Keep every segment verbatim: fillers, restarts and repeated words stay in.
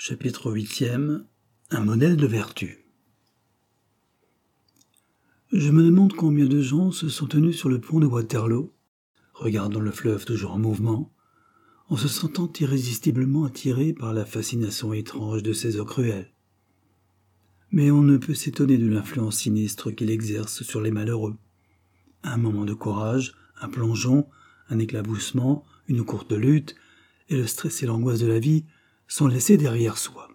Chapitre huitième. Un modèle de vertu. Je me demande combien de gens se sont tenus sur le pont de Waterloo, regardant le fleuve toujours en mouvement, en se sentant irrésistiblement attirés par la fascination étrange de ces eaux cruelles. Mais on ne peut s'étonner de l'influence sinistre qu'il exerce sur les malheureux. Un moment de courage, un plongeon, un éclaboussement, une courte lutte, et le stress et l'angoisse de la vie sont laissés derrière soi.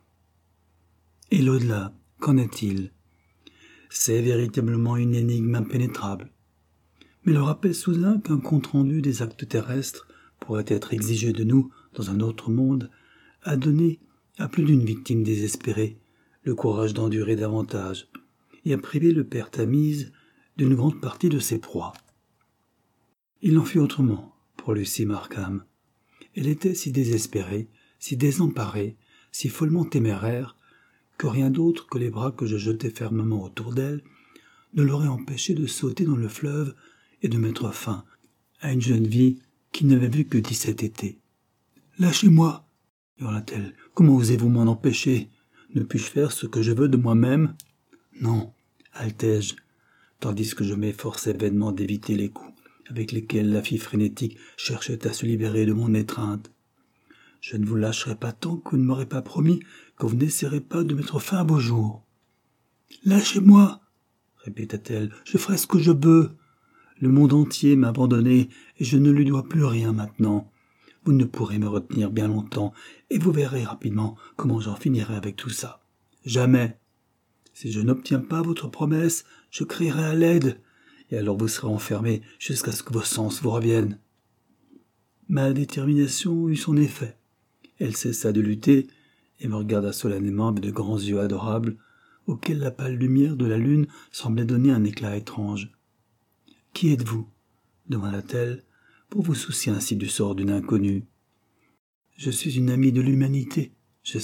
Et l'au-delà, qu'en est-il ? C'est véritablement une énigme impénétrable. Mais le rappel soudain qu'un compte-rendu des actes terrestres pourrait être exigé de nous dans un autre monde a donné à plus d'une victime désespérée le courage d'endurer davantage et a privé le père Tamise d'une grande partie de ses proies. Il en fut autrement pour Lucy Markham. Elle était si désespérée, si désemparée, si follement téméraire, que rien d'autre que les bras que je jetais fermement autour d'elle ne l'aurait empêchée de sauter dans le fleuve et de mettre fin à une jeune vie qui n'avait vu que dix-sept étés. « Lâchez-moi » hurla-t-elle. « Comment osez-vous m'en empêcher ? Ne puis-je faire ce que je veux de moi-même ?»« Non » haletai-je, tandis que je m'efforçais vainement d'éviter les coups avec lesquels la fille frénétique cherchait à se libérer de mon étreinte. « Je ne vous lâcherai pas tant que vous ne m'aurez pas promis que vous n'essaierez pas de mettre fin à vos jours. »« Lâchez-moi » répéta-t-elle. « Je ferai ce que je veux. Le monde entier m'a abandonné et je ne lui dois plus rien maintenant. Vous ne pourrez me retenir bien longtemps et vous verrez rapidement comment j'en finirai avec tout ça. Jamais. Si je n'obtiens pas votre promesse, je crierai à l'aide et alors vous serez enfermé jusqu'à ce que vos sens vous reviennent. » Ma détermination eut son effet. Elle cessa de lutter et me regarda solennellement avec de grands yeux adorables, auxquels la pâle lumière de la lune semblait donner un éclat étrange. « Qui êtes-vous » demanda-t-elle, « pour vous soucier ainsi du sort d'une inconnue ?»« Je suis une amie de l'humanité, j'espère. »«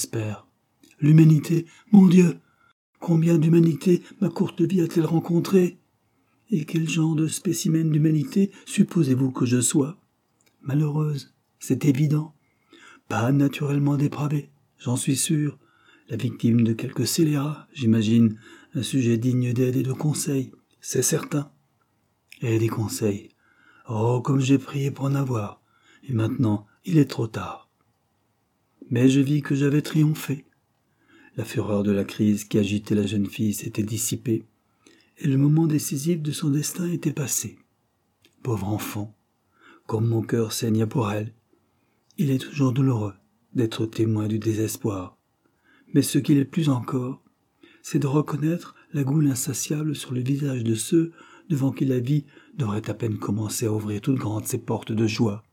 L'humanité, mon Dieu ! Combien d'humanité ma courte vie a-t-elle rencontré ? Et quel genre de spécimen d'humanité supposez-vous que je sois ? Malheureuse, c'est évident. Pas naturellement dépravée, j'en suis sûr. La victime de quelques scélérats, j'imagine, un sujet digne d'aide et de conseils, c'est certain. Aide et conseils. Oh, comme j'ai prié pour en avoir. Et maintenant, il est trop tard. Mais je vis que j'avais triomphé. La fureur de la crise qui agitait la jeune fille s'était dissipée, et le moment décisif de son destin était passé. Pauvre enfant, comme mon cœur saignait pour elle. Il est toujours douloureux d'être témoin du désespoir. Mais ce qu'il est plus encore, c'est de reconnaître la goule insatiable sur le visage de ceux devant qui la vie devrait à peine commencer à ouvrir toutes grandes ses portes de joie.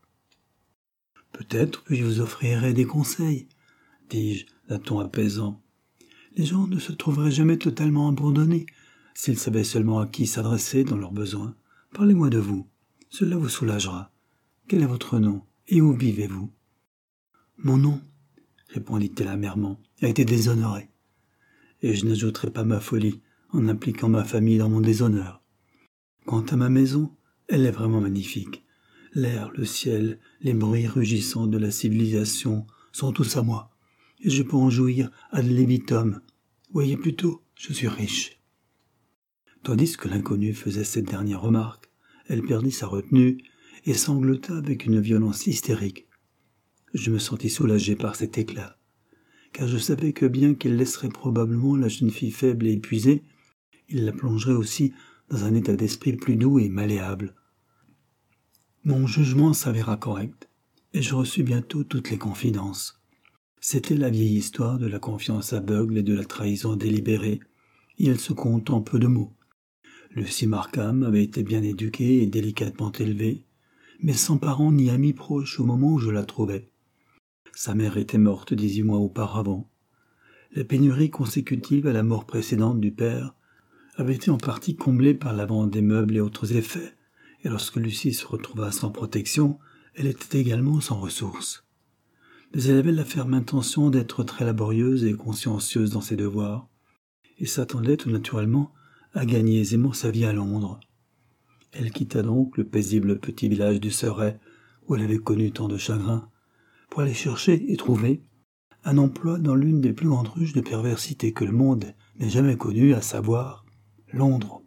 « Peut-être que je vous offrirai des conseils, » dis-je d'un ton apaisant. « Les gens ne se trouveraient jamais totalement abandonnés s'ils savaient seulement à qui s'adresser dans leurs besoins. Parlez-moi de vous, cela vous soulagera. Quel est votre nom et où vivez-vous ?»« Mon nom, » répondit-elle amèrement, « a été déshonoré. Et je n'ajouterai pas ma folie en impliquant ma famille dans mon déshonneur. Quant à ma maison, elle est vraiment magnifique. L'air, le ciel, les bruits rugissants de la civilisation sont tous à moi, et je peux en jouir ad libitum. Voyez plutôt, je suis riche. » Tandis que l'inconnue faisait cette dernière remarque, elle perdit sa retenue et sanglota avec une violence hystérique. Je me sentis soulagé par cet éclat, car je savais que bien qu'il laisserait probablement la jeune fille faible et épuisée, il la plongerait aussi dans un état d'esprit plus doux et malléable. Mon jugement s'avéra correct, et je reçus bientôt toutes les confidences. C'était la vieille histoire de la confiance aveugle et de la trahison délibérée, et elle se compte en peu de mots. Lucy Markham avait été bien éduquée et délicatement élevée, mais sans parents ni amis proches au moment où je la trouvai. Sa mère était morte dix-huit mois auparavant. La pénurie consécutive à la mort précédente du père avait été en partie comblée par la vente des meubles et autres effets, et lorsque Lucie se retrouva sans protection, elle était également sans ressources. Mais elle avait la ferme intention d'être très laborieuse et consciencieuse dans ses devoirs, et s'attendait tout naturellement à gagner aisément sa vie à Londres. Elle quitta donc le paisible petit village du Surrey, où elle avait connu tant de chagrins, pour aller chercher et trouver, un emploi dans l'une des plus grandes ruches de perversité que le monde n'ait jamais connue, à savoir Londres.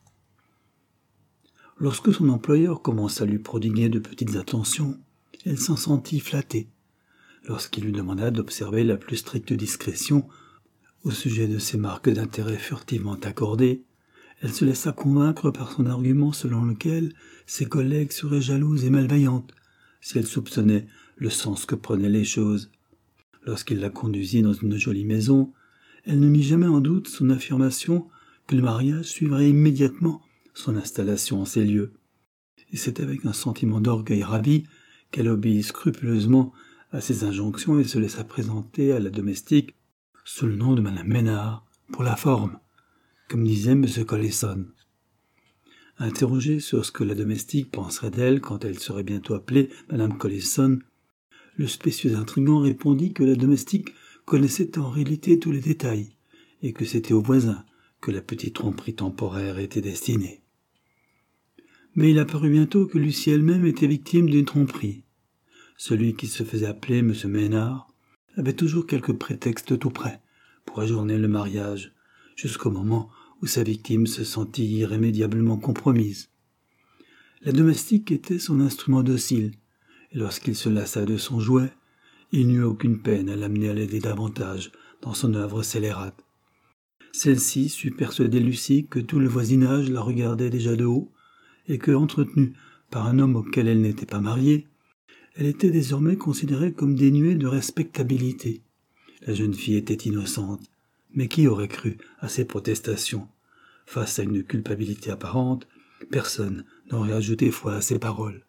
Lorsque son employeur commença à lui prodiguer de petites attentions, elle s'en sentit flattée. Lorsqu'il lui demanda d'observer la plus stricte discrétion au sujet de ces marques d'intérêt furtivement accordées, elle se laissa convaincre par son argument selon lequel ses collègues seraient jalouses et malveillantes si elle soupçonnait le sens que prenaient les choses. Lorsqu'il la conduisit dans une jolie maison, elle ne mit jamais en doute son affirmation que le mariage suivrait immédiatement son installation en ces lieux. Et c'est avec un sentiment d'orgueil ravi qu'elle obéit scrupuleusement à ses injonctions et se laissa présenter à la domestique sous le nom de Madame Ménard, pour la forme, comme disait M. Colleson. Interrogée sur ce que la domestique penserait d'elle quand elle serait bientôt appelée Madame Colleson, le spécieux intrigant répondit que la domestique connaissait en réalité tous les détails, et que c'était aux voisins que la petite tromperie temporaire était destinée. Mais il apparut bientôt que Lucie elle-même était victime d'une tromperie. Celui qui se faisait appeler M. Ménard avait toujours quelque prétexte tout prêt pour ajourner le mariage, jusqu'au moment où sa victime se sentit irrémédiablement compromise. La domestique était son instrument docile, et lorsqu'il se lassa de son jouet, il n'eut aucune peine à l'amener à l'aider davantage dans son œuvre scélérate. Celle-ci sut persuader Lucie que tout le voisinage la regardait déjà de haut, et que, entretenue par un homme auquel elle n'était pas mariée, elle était désormais considérée comme dénuée de respectabilité. La jeune fille était innocente, mais qui aurait cru à ses protestations? Face à une culpabilité apparente, personne n'aurait ajouté foi à ses paroles.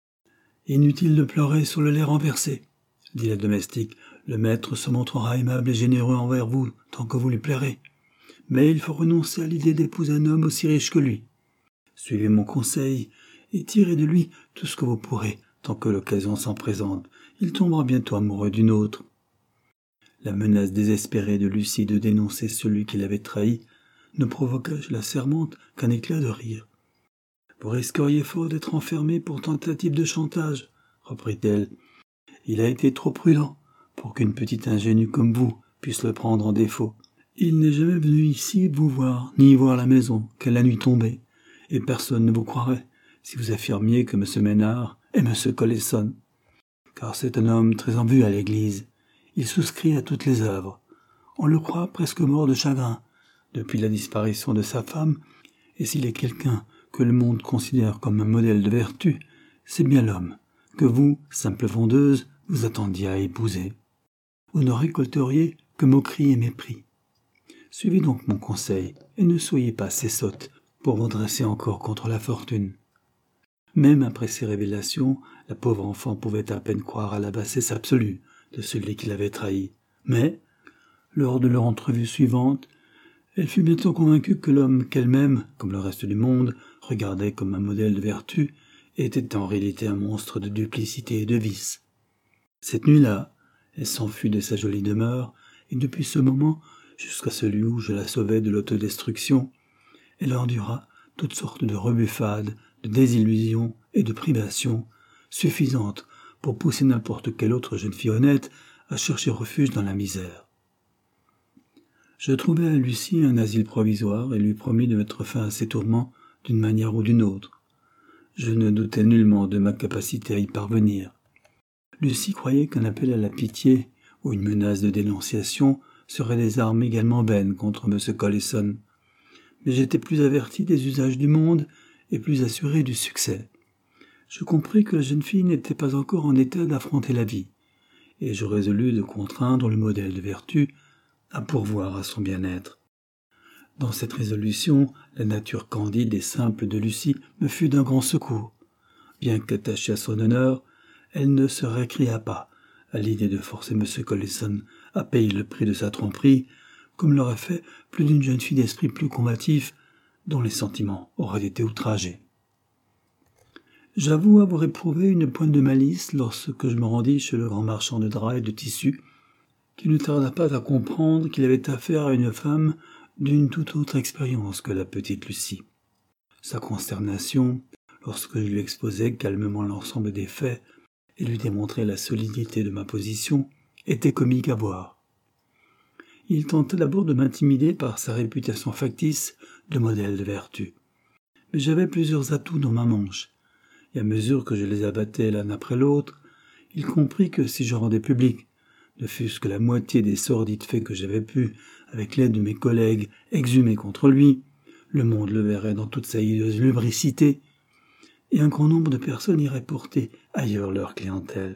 « Inutile de pleurer sur le lait renversé, » dit la domestique. « Le maître se montrera aimable et généreux envers vous tant que vous lui plairez. Mais il faut renoncer à l'idée d'épouser un homme aussi riche que lui. Suivez mon conseil et tirez de lui tout ce que vous pourrez, tant que l'occasion s'en présente. Il tombera bientôt amoureux d'une autre. » La menace désespérée de Lucie de dénoncer celui qui l'avait trahi ne provoqua chez la servante qu'un éclat de rire. « Vous risqueriez fort d'être enfermé pour tentative de chantage, » reprit-elle. « Il a été trop prudent pour qu'une petite ingénue comme vous puisse le prendre en défaut. Il n'est jamais venu ici vous voir, ni voir la maison, qu'à la nuit tombée, et personne ne vous croirait si vous affirmiez que M. Ménard est M. Colleson, car c'est un homme très en vue à l'église. Il souscrit à toutes les œuvres. On le croit presque mort de chagrin depuis la disparition de sa femme, et s'il est quelqu'un que le monde considère comme un modèle de vertu, c'est bien l'homme que vous, simple vendeuse, vous attendiez à épouser. Vous ne récolteriez que moquerie et mépris. Suivez donc mon conseil, et ne soyez pas assez sotte pour vous dresser encore contre la fortune. » Même après ces révélations, la pauvre enfant pouvait à peine croire à la bassesse absolue de celui qui l'avait trahi. Mais, lors de leur entrevue suivante, elle fut bientôt convaincue que l'homme qu'elle-même, comme le reste du monde, regardait comme un modèle de vertu, était en réalité un monstre de duplicité et de vice. Cette nuit-là, elle s'enfuit de sa jolie demeure, et depuis ce moment, jusqu'à celui où je la sauvai de l'autodestruction, elle endura toutes sortes de rebuffades, de désillusions et de privations, suffisantes pour pousser n'importe quelle autre jeune fille honnête à chercher refuge dans la misère. Je trouvai à Lucie un asile provisoire et lui promis de mettre fin à ses tourments d'une manière ou d'une autre. Je ne doutais nullement de ma capacité à y parvenir. Lucie croyait qu'un appel à la pitié ou une menace de dénonciation seraient des armes également vaines contre M. Colleson, mais j'étais plus averti des usages du monde et plus assuré du succès. Je compris que la jeune fille n'était pas encore en état d'affronter la vie, et je résolus de contraindre le modèle de vertu à pourvoir à son bien-être. Dans cette résolution, la nature candide et simple de Lucie me fut d'un grand secours. Bien qu'attachée à son honneur, elle ne se récria pas à l'idée de forcer M. Colleson à payer le prix de sa tromperie, comme l'aurait fait plus d'une jeune fille d'esprit plus combatif, dont les sentiments auraient été outragés. J'avoue avoir éprouvé une pointe de malice lorsque je me rendis chez le grand marchand de draps et de tissus, qui ne tarda pas à comprendre qu'il avait affaire à une femme d'une toute autre expérience que la petite Lucie. Sa consternation, lorsque je lui exposai calmement l'ensemble des faits et lui démontrai la solidité de ma position, était comique à voir. Il tentait d'abord de m'intimider par sa réputation factice de modèle de vertu. Mais j'avais plusieurs atouts dans ma manche, et à mesure que je les abattais l'un après l'autre, il comprit que si je rendais public, ne fût-ce que la moitié des sordides faits que j'avais pu, avec l'aide de mes collègues, exhumer contre lui, le monde le verrait dans toute sa hideuse lubricité, et un grand nombre de personnes iraient porter ailleurs leur clientèle.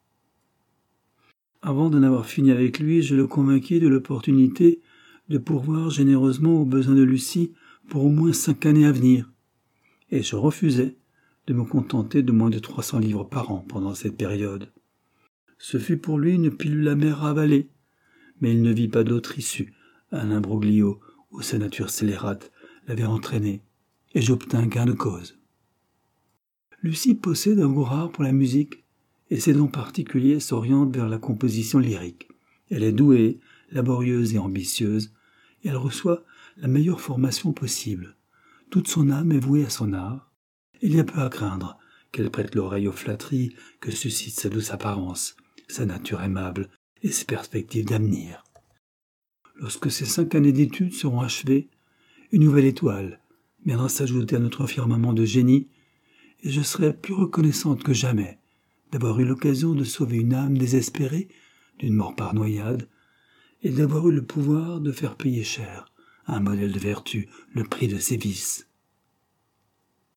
Avant d'en avoir fini avec lui, je le convainquis de l'opportunité de pourvoir généreusement aux besoins de Lucie pour au moins cinq années à venir, et je refusais de me contenter de moins de trois cents livres par an pendant cette période. Ce fut pour lui une pilule amère à avaler, mais il ne vit pas d'autre issue à un imbroglio où sa nature scélérate l'avait entraîné, et j'obtins gain de cause. Lucie possède un goût rare pour la musique, et ses dons particuliers s'orientent vers la composition lyrique. Elle est douée, laborieuse et ambitieuse, et elle reçoit la meilleure formation possible. Toute son âme est vouée à son art. Il y a peu à craindre qu'elle prête l'oreille aux flatteries que suscite sa douce apparence, sa nature aimable et ses perspectives d'avenir. Lorsque ces cinq années d'études seront achevées, une nouvelle étoile viendra s'ajouter à notre firmament de génie, et je serai plus reconnaissante que jamais d'avoir eu l'occasion de sauver une âme désespérée d'une mort par noyade, et d'avoir eu le pouvoir de faire payer cher à un modèle de vertu le prix de ses vices.